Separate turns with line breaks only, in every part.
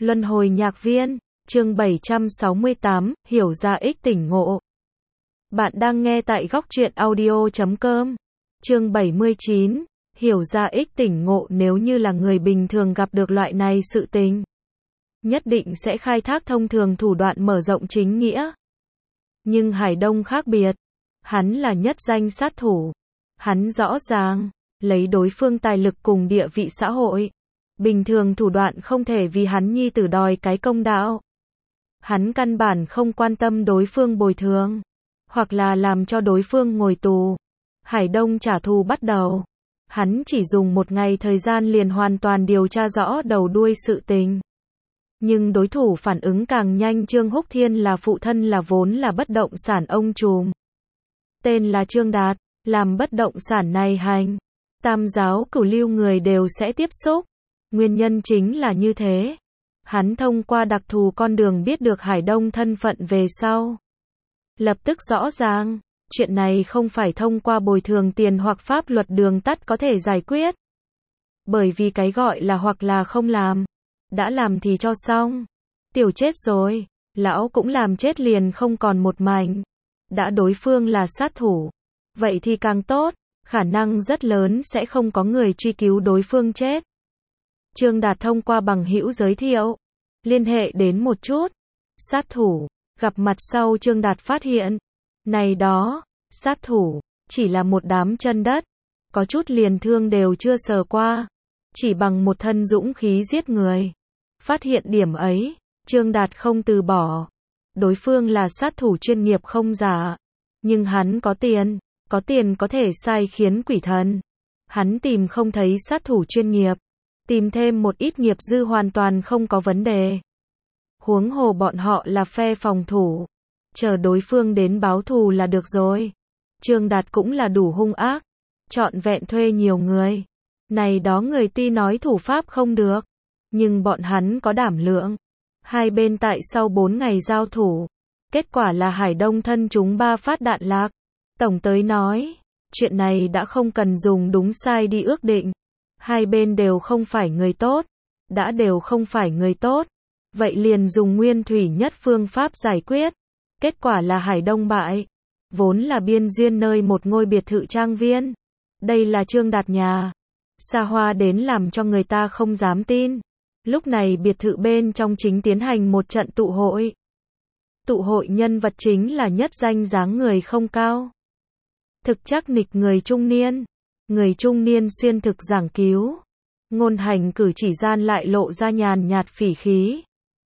Luân hồi nhạc viên, chương 768, hiểu ra ích tỉnh ngộ. Bạn đang nghe tại góc truyện audio.com. Chương 79, hiểu ra ích tỉnh ngộ. Nếu như là người bình thường gặp được loại này sự tình, nhất định sẽ khai thác thông thường thủ đoạn mở rộng chính nghĩa. Nhưng Hải Đông khác biệt. Hắn là nhất danh sát thủ. Hắn rõ ràng, lấy đối phương tài lực cùng địa vị xã hội. Bình thường thủ đoạn không thể vì hắn nhi tử đòi cái công đạo. Hắn căn bản không quan tâm đối phương bồi thường, hoặc là làm cho đối phương ngồi tù. Hải Đông trả thù bắt đầu. Hắn chỉ dùng một ngày thời gian liền hoàn toàn điều tra rõ đầu đuôi sự tình. Nhưng đối thủ phản ứng càng nhanh. Trương Húc Thiên là phụ thân là vốn là bất động sản ông trùm. Tên là Trương Đạt, làm bất động sản này hành. Tam giáo cửu lưu người đều sẽ tiếp xúc. Nguyên nhân chính là như thế. Hắn thông qua đặc thù con đường biết được Hải Đông thân phận về sau. Lập tức rõ ràng, chuyện này không phải thông qua bồi thường tiền hoặc pháp luật đường tắt có thể giải quyết. Bởi vì cái gọi là hoặc là không làm. Đã làm thì cho xong. Tiểu chết rồi, lão cũng làm chết liền không còn một mảnh. Đã đối phương là sát thủ, vậy thì càng tốt, khả năng rất lớn sẽ không có người truy cứu đối phương chết. Trương Đạt thông qua bằng hữu giới thiệu, liên hệ đến một chút sát thủ, gặp mặt sau Trương Đạt phát hiện, này đó, sát thủ, chỉ là một đám chân đất, có chút liền thương đều chưa sờ qua, chỉ bằng một thân dũng khí giết người. Phát hiện điểm ấy, Trương Đạt không từ bỏ. Đối phương là sát thủ chuyên nghiệp không giả, nhưng hắn có tiền có thể sai khiến quỷ thần. Hắn tìm không thấy sát thủ chuyên nghiệp, tìm thêm một ít nghiệp dư hoàn toàn không có vấn đề. Huống hồ bọn họ là phe phòng thủ, chờ đối phương đến báo thù là được rồi. Trương Đạt cũng là đủ hung ác, trọn vẹn thuê nhiều người. Này đó người tuy nói thủ pháp không được, nhưng bọn hắn có đảm lượng. Hai bên tại sau 4 ngày giao thủ, kết quả là Hải Đông thân trúng 3 phát đạn lạc. Tổng tới nói, chuyện này đã không cần dùng đúng sai đi ước định. Hai bên đều không phải người tốt, đã đều không phải người tốt, vậy liền dùng nguyên thủy nhất phương pháp giải quyết. Kết quả là Hải Đông bại, vốn là biên duyên nơi một ngôi biệt thự trang viên. Đây là Trương Đạt nhà, xa hoa đến làm cho người ta không dám tin. Lúc này biệt thự bên trong chính tiến hành một trận tụ hội. Tụ hội nhân vật chính là nhất danh dáng người không cao, thực chắc nịch người trung niên. Người trung niên xuyên thực giảng cứu, ngôn hành cử chỉ gian lại lộ ra nhàn nhạt phỉ khí.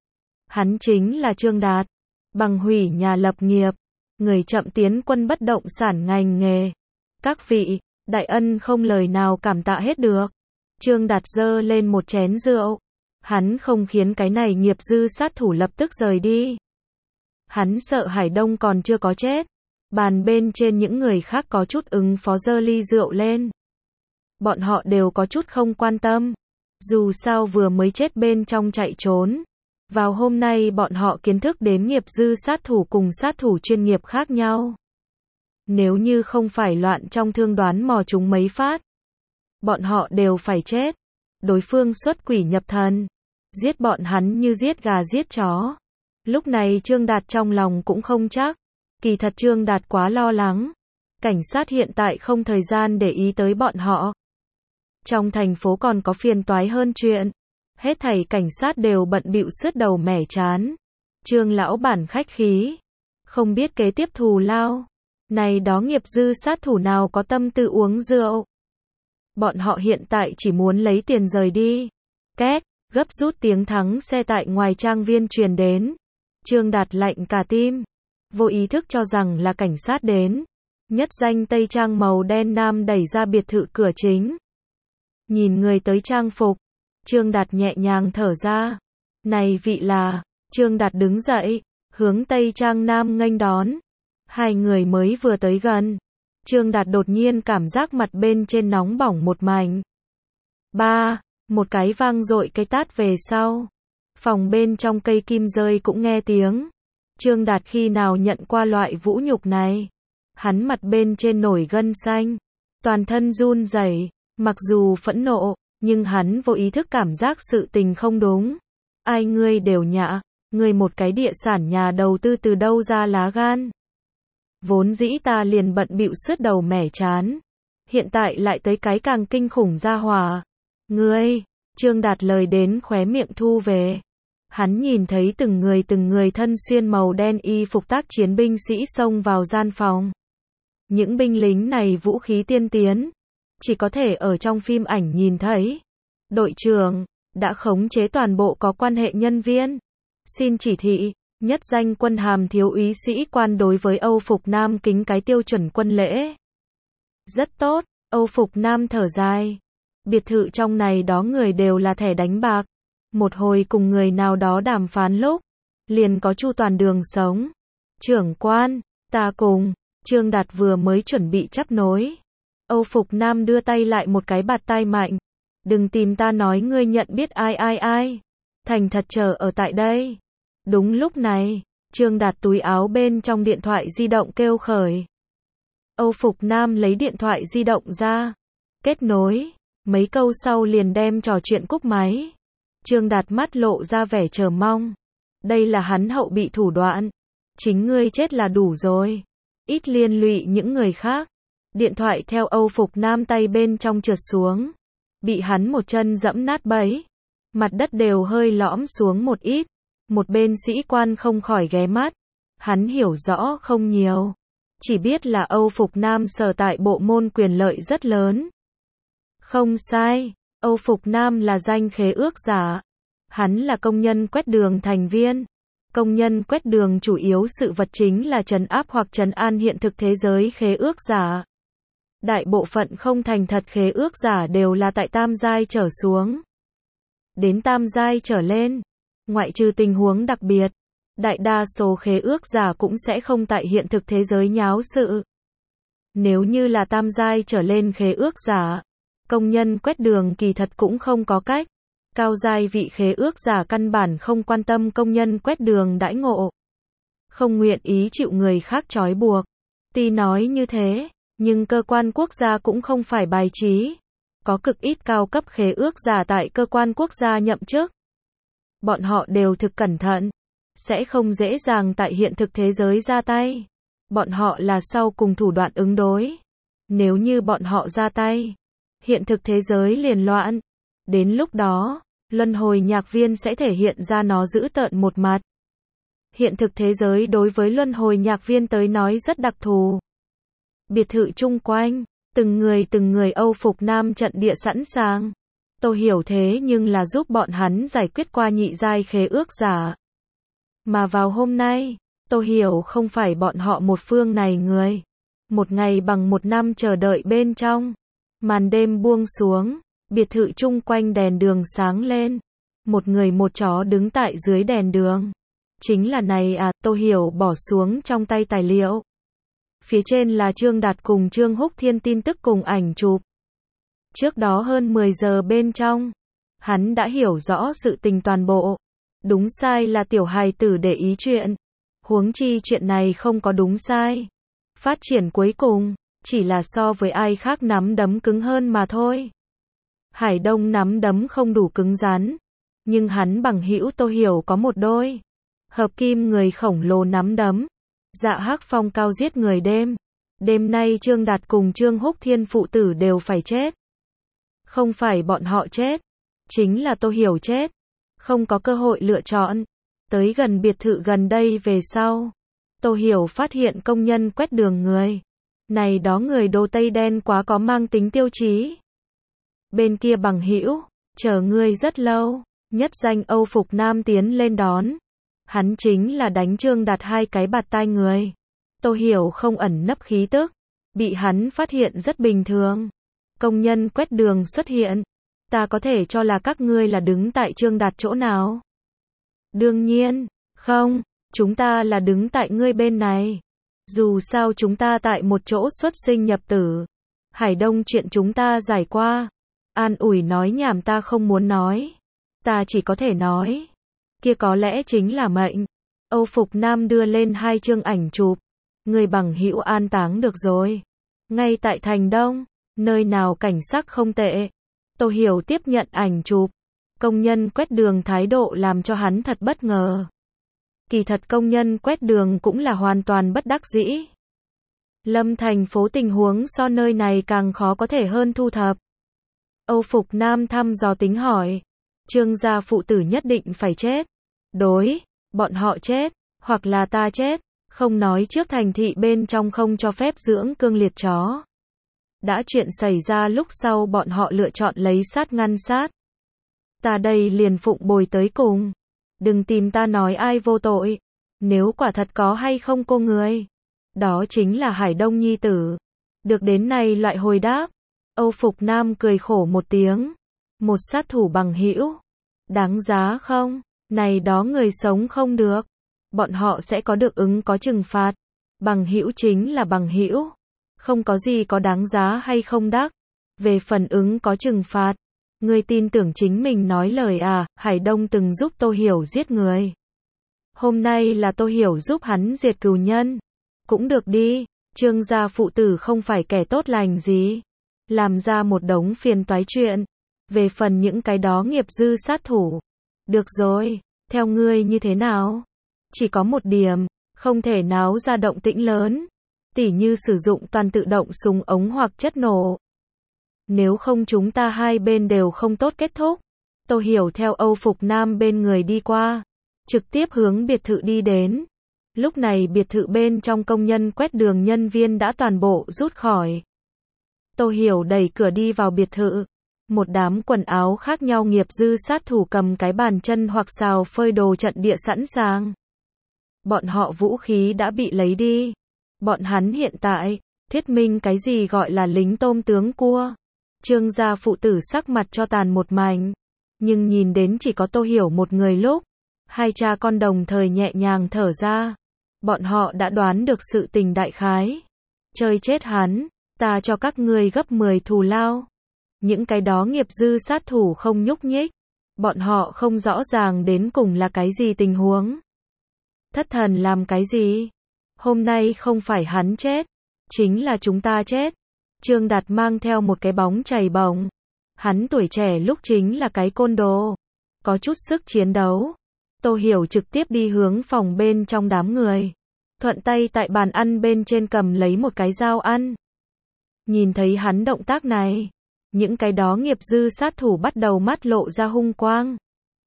Hắn chính là Trương Đạt, bằng hủy nhà lập nghiệp, người chậm tiến quân bất động sản ngành nghề. Các vị, đại ân không lời nào cảm tạ hết được. Trương Đạt giơ lên một chén rượu. Hắn không khiến cái này nghiệp dư sát thủ lập tức rời đi. Hắn sợ Hải Đông còn chưa có chết. Bàn bên trên những người khác có chút ứng phó giơ ly rượu lên. Bọn họ đều có chút không quan tâm. Dù sao vừa mới chết bên trong chạy trốn. Vào hôm nay bọn họ kiến thức đến nghiệp dư sát thủ cùng sát thủ chuyên nghiệp khác nhau. Nếu như không phải loạn trong thương đoán mò chúng mấy phát, bọn họ đều phải chết. Đối phương xuất quỷ nhập thần, giết bọn hắn như giết gà giết chó. Lúc này Trương Đạt trong lòng cũng không chắc. Kỳ thật Trương Đạt quá lo lắng. Cảnh sát hiện tại không thời gian để ý tới bọn họ. Trong thành phố còn có phiền toái hơn chuyện. Hết thảy cảnh sát đều bận bịu sứt đầu mẻ chán. Trương lão bản khách khí, không biết kế tiếp thù lao. Này đó nghiệp dư sát thủ nào có tâm tư uống rượu. Bọn họ hiện tại chỉ muốn lấy tiền rời đi. Két, gấp rút tiếng thắng xe tại ngoài trang viên truyền đến. Trương Đạt lạnh cả tim, vô ý thức cho rằng là cảnh sát đến. Nhất danh tây trang màu đen nam đẩy ra biệt thự cửa chính. Nhìn người tới trang phục, Trương Đạt nhẹ nhàng thở ra. Này vị là, Trương Đạt đứng dậy, hướng tây trang nam nghênh đón. Hai người mới vừa tới gần, Trương Đạt đột nhiên cảm giác mặt bên trên nóng bỏng một mảnh. Một cái vang dội cái tát về sau. Phòng bên trong cây kim rơi cũng nghe tiếng. Trương Đạt khi nào nhận qua loại vũ nhục này. Hắn mặt bên trên nổi gân xanh, toàn thân run rẩy, mặc dù phẫn nộ, nhưng hắn vô ý thức cảm giác sự tình không đúng. Ai ngươi đều nhạ, ngươi một cái địa sản nhà đầu tư từ đâu ra lá gan. Vốn dĩ ta liền bận bịu sứt đầu mẻ chán. Hiện tại lại tới cái càng kinh khủng gia hỏa. Ngươi, Trương Đạt lời đến khóe miệng thu về. Hắn nhìn thấy từng người thân xuyên màu đen y phục tác chiến binh sĩ xông vào gian phòng. Những binh lính này vũ khí tiên tiến, chỉ có thể ở trong phim ảnh nhìn thấy. Đội trưởng đã khống chế toàn bộ có quan hệ nhân viên. Xin chỉ thị, nhất danh quân hàm thiếu úy sĩ quan đối với Âu Phục Nam kính cái tiêu chuẩn quân lễ. Rất tốt, Âu Phục Nam thở dài. Biệt thự trong này đó người đều là thẻ đánh bạc. Một hồi cùng người nào đó đàm phán lúc, liền có chu toàn đường sống. Trưởng quan, ta cùng. Trương Đạt vừa mới chuẩn bị chấp nối. Âu Phục Nam đưa tay lại một cái bạt tai mạnh. Đừng tìm ta nói ngươi nhận biết ai. Thành thật chờ ở tại đây. Đúng lúc này, Trương Đạt túi áo bên trong điện thoại di động kêu khởi. Âu Phục Nam lấy điện thoại di động ra. Kết nối. Mấy câu sau liền đem trò chuyện cúp máy. Trương Đạt mắt lộ ra vẻ chờ mong. Đây là hắn hậu bị thủ đoạn. Chính ngươi chết là đủ rồi. Ít liên lụy những người khác. Điện thoại theo Âu Phục Nam tay bên trong trượt xuống. Bị hắn một chân dẫm nát bấy. Mặt đất đều hơi lõm xuống một ít. Một bên sĩ quan không khỏi ghé mắt. Hắn hiểu rõ không nhiều. Chỉ biết là Âu Phục Nam sở tại bộ môn quyền lợi rất lớn. Không sai, Âu Phục Nam là danh khế ước giả. Hắn là công nhân quét đường thành viên. Công nhân quét đường chủ yếu sự vật chính là trấn áp hoặc trấn an hiện thực thế giới khế ước giả. Đại bộ phận không thành thật khế ước giả đều là tại tam giai trở xuống. Đến tam giai trở lên, ngoại trừ tình huống đặc biệt, đại đa số khế ước giả cũng sẽ không tại hiện thực thế giới nháo sự. Nếu như là tam giai trở lên khế ước giả, công nhân quét đường kỳ thật cũng không có cách. Cao giai vị khế ước giả căn bản không quan tâm công nhân quét đường đãi ngộ. Không nguyện ý chịu người khác trói buộc. Tuy nói như thế, nhưng cơ quan quốc gia cũng không phải bài trí. Có cực ít cao cấp khế ước giả tại cơ quan quốc gia nhậm chức. Bọn họ đều thực cẩn thận. Sẽ không dễ dàng tại hiện thực thế giới ra tay. Bọn họ là sau cùng thủ đoạn ứng đối. Nếu như bọn họ ra tay, hiện thực thế giới liền loạn. Đến lúc đó, luân hồi nhạc viên sẽ thể hiện ra nó dữ tợn một mặt. Hiện thực thế giới đối với luân hồi nhạc viên tới nói rất đặc thù. Biệt thự chung quanh, từng người Âu Phục Nam trận địa sẵn sàng. Tôi hiểu thế nhưng là giúp bọn hắn giải quyết qua nhị giai khế ước giả. Mà vào hôm nay, tôi hiểu không phải bọn họ một phương này người. Một ngày bằng một năm chờ đợi bên trong. Màn đêm buông xuống, biệt thự chung quanh đèn đường sáng lên. Một người một chó đứng tại dưới đèn đường. Chính là này à, tôi hiểu bỏ xuống trong tay tài liệu. Phía trên là Trương Đạt cùng Trương Húc Thiên tin tức cùng ảnh chụp. Trước đó hơn 10 giờ bên trong, hắn đã hiểu rõ sự tình toàn bộ. Đúng sai là tiểu hài tử để ý chuyện. Huống chi chuyện này không có đúng sai. Phát triển cuối cùng, chỉ là so với ai khác nắm đấm cứng hơn mà thôi. Hải Đông nắm đấm không đủ cứng rắn. Nhưng hắn bằng hữu Tô Hiểu có một đôi. Hợp kim người khổng lồ nắm đấm. Dạ Hắc Phong cao giết người đêm. Đêm nay Trương Đạt cùng Trương Húc Thiên phụ tử đều phải chết. Không phải bọn họ chết. Chính là Tô Hiểu chết. Không có cơ hội lựa chọn. Tới gần biệt thự gần đây về sau. Tô Hiểu phát hiện công nhân quét đường người. Này đó người đồ tây đen quá có mang tính tiêu chí. Bên kia bằng hữu, chờ ngươi rất lâu. Nhất danh Âu Phục Nam tiến lên đón. Hắn chính là đánh Trương Đạt hai cái bạt tai người. Tô Hiểu không ẩn nấp khí tức. Bị hắn phát hiện rất bình thường. Công nhân quét đường xuất hiện. Ta có thể cho là các ngươi là đứng tại Trương Đạt chỗ nào? Đương nhiên, không, chúng ta là đứng tại ngươi bên này. Dù sao chúng ta tại một chỗ xuất sinh nhập tử. Hải Đông chuyện chúng ta giải qua. An ủi nói nhảm ta không muốn nói. Ta chỉ có thể nói. Kia có lẽ chính là mệnh. Âu Phục Nam đưa lên hai chương ảnh chụp. Người bằng hữu an táng được rồi. Ngay tại thành Đông, nơi nào cảnh sắc không tệ. Tô Hiểu tiếp nhận ảnh chụp. Công nhân quét đường thái độ làm cho hắn thật bất ngờ. Kỳ thật công nhân quét đường cũng là hoàn toàn bất đắc dĩ. Lâm thành phố tình huống so nơi này càng khó có thể hơn thu thập. Âu Phục Nam thăm dò tính hỏi. Trương gia phụ tử nhất định phải chết. Đối, bọn họ chết, hoặc là ta chết. Không nói trước thành thị bên trong không cho phép dưỡng cương liệt chó. Đã chuyện xảy ra lúc sau bọn họ lựa chọn lấy sát ngăn sát. Ta đây liền phụng bồi tới cùng. Đừng tìm ta nói ai vô tội. Nếu quả thật có hay không cô người. Đó chính là Hải Đông nhi tử. Được đến này loại hồi đáp. Âu Phục Nam cười khổ một tiếng. Một sát thủ bằng hữu. Đáng giá không? Này đó người sống không được. Bọn họ sẽ có được ứng có trừng phạt. Bằng hữu chính là bằng hữu. Không có gì có đáng giá hay không đắc. Về phần ứng có trừng phạt. Ngươi tin tưởng chính mình nói lời à, Hải Đông từng giúp Tô Hiểu giết người. Hôm nay là Tô Hiểu giúp hắn diệt cừu nhân. Cũng được đi, Trương gia phụ tử không phải kẻ tốt lành gì. Làm ra một đống phiền toái chuyện. Về phần những cái đó nghiệp dư sát thủ. Được rồi, theo ngươi như thế nào? Chỉ có một điểm, không thể náo ra động tĩnh lớn. Tỉ như sử dụng toàn tự động súng ống hoặc chất nổ. Nếu không chúng ta hai bên đều không tốt kết thúc. Tô Hiểu theo Âu Phục Nam bên người đi qua. Trực tiếp hướng biệt thự đi đến. Lúc này biệt thự bên trong công nhân quét đường nhân viên đã toàn bộ rút khỏi. Tô Hiểu đẩy cửa đi vào biệt thự. Một đám quần áo khác nhau nghiệp dư sát thủ cầm cái bàn chân hoặc xào phơi đồ trận địa sẵn sàng. Bọn họ vũ khí đã bị lấy đi. Bọn hắn hiện tại, thuyết minh cái gì gọi là lính tôm tướng cua. Trương gia phụ tử sắc mặt cho tàn một mảnh. Nhưng nhìn đến chỉ có Tô Hiểu một người lúc. Hai cha con đồng thời nhẹ nhàng thở ra. Bọn họ đã đoán được sự tình đại khái. Chơi chết hắn, ta cho các ngươi gấp 10 thù lao. Những cái đó nghiệp dư sát thủ không nhúc nhích. Bọn họ không rõ ràng đến cùng là cái gì tình huống. Thất thần làm cái gì? Hôm nay không phải hắn chết, chính là chúng ta chết. Trương Đạt mang theo một cái bóng chày bồng. Hắn tuổi trẻ lúc chính là cái côn đồ. Có chút sức chiến đấu. Tô Hiểu trực tiếp đi hướng phòng bên trong đám người. Thuận tay tại bàn ăn bên trên cầm lấy một cái dao ăn. Nhìn thấy hắn động tác này. Những cái đó nghiệp dư sát thủ bắt đầu mắt lộ ra hung quang.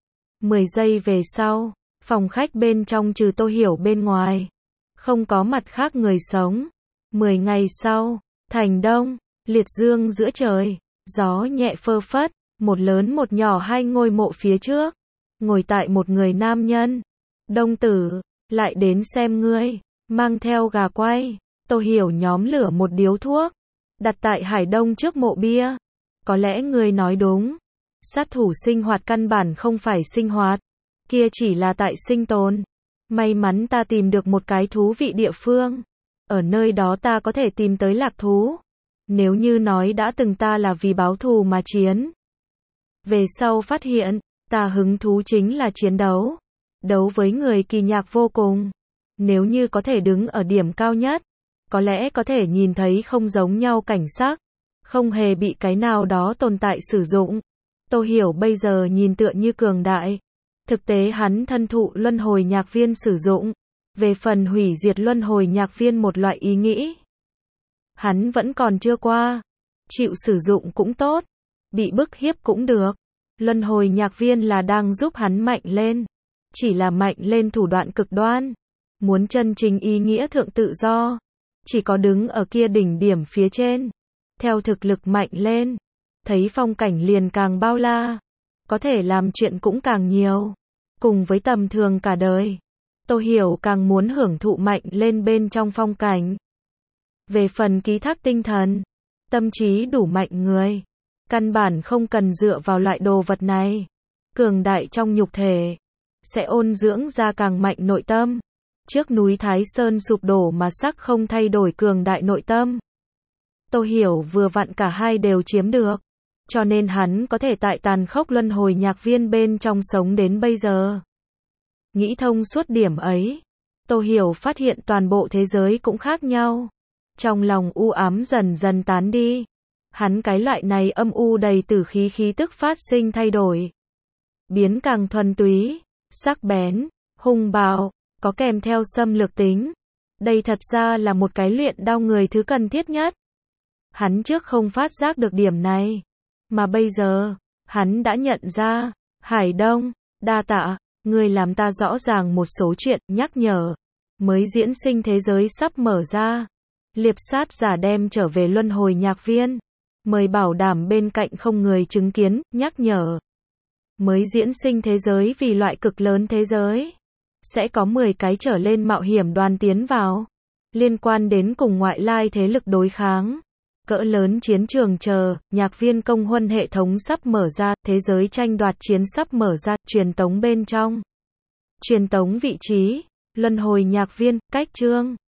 10 giây về sau, phòng khách bên trong trừ Tô Hiểu bên ngoài. Không có mặt khác người sống. 10 ngày sau, thành đông, liệt dương giữa trời, gió nhẹ phơ phất, một lớn một nhỏ hai ngôi mộ phía trước. Ngồi tại một người nam nhân. Đông tử, lại đến xem ngươi, mang theo gà quay. Tô Hiểu nhóm lửa một điếu thuốc, đặt tại Hải Đông trước mộ bia. Có lẽ ngươi nói đúng. Sát thủ sinh hoạt căn bản không phải sinh hoạt. Kia chỉ là tại sinh tồn. May mắn ta tìm được một cái thú vị địa phương. Ở nơi đó ta có thể tìm tới lạc thú. Nếu như nói đã từng ta là vì báo thù mà chiến. Về sau phát hiện, ta hứng thú chính là chiến đấu. Đấu với người kỳ nhạc vô cùng. Nếu như có thể đứng ở điểm cao nhất, có lẽ có thể nhìn thấy không giống nhau cảnh sắc. Không hề bị cái nào đó tồn tại sử dụng. Tô Hiểu bây giờ nhìn tựa như cường đại. Thực tế hắn thân thụ luân hồi nhạc viên sử dụng. Về phần hủy diệt luân hồi nhạc viên một loại ý nghĩ. Hắn vẫn còn chưa qua. Chịu sử dụng cũng tốt. Bị bức hiếp cũng được. Luân hồi nhạc viên là đang giúp hắn mạnh lên. Chỉ là mạnh lên thủ đoạn cực đoan. Muốn chân chính ý nghĩa thượng tự do. Chỉ có đứng ở kia đỉnh điểm phía trên. Theo thực lực mạnh lên. Thấy phong cảnh liền càng bao la. Có thể làm chuyện cũng càng nhiều. Cùng với tầm thường cả đời. Tô Hiểu càng muốn hưởng thụ mạnh lên bên trong phong cảnh. Về phần ký thác tinh thần. Tâm trí đủ mạnh người. Căn bản không cần dựa vào loại đồ vật này. Cường đại trong nhục thể. Sẽ ôn dưỡng ra càng mạnh nội tâm. Trước núi Thái Sơn sụp đổ mà sắc không thay đổi cường đại nội tâm. Tô Hiểu vừa vặn cả hai đều chiếm được. Cho nên hắn có thể tại tàn khốc luân hồi nhạc viên bên trong sống đến bây giờ. Nghĩ thông suốt điểm ấy. Tô Hiểu phát hiện toàn bộ thế giới cũng khác nhau. Trong lòng u ám dần dần tán đi. Hắn cái loại này âm u đầy tử khí khí tức phát sinh thay đổi. biến càng thuần túy, sắc bén, hung bạo, có kèm theo xâm lược tính. Đây thật ra là một cái luyện đao người thứ cần thiết nhất. Hắn trước không phát giác được điểm này, mà bây giờ, hắn đã nhận ra. Hải Đông, đa tạ, ngươi làm ta rõ ràng một số chuyện, nhắc nhở. Mới diễn sinh thế giới sắp mở ra. Liệp sát giả đem trở về luân hồi nhạc viên. Mời bảo đảm bên cạnh không người chứng kiến, nhắc nhở. Mới diễn sinh thế giới vì loại cực lớn thế giới. Sẽ có 10 cái trở lên mạo hiểm đoàn tiến vào. Liên quan đến cùng ngoại lai thế lực đối kháng. Cỡ lớn chiến trường chờ, nhạc viên công huân hệ thống sắp mở ra, thế giới tranh đoạt chiến sắp mở ra, truyền tống bên trong. Truyền tống vị trí, luân hồi nhạc viên, cách chương.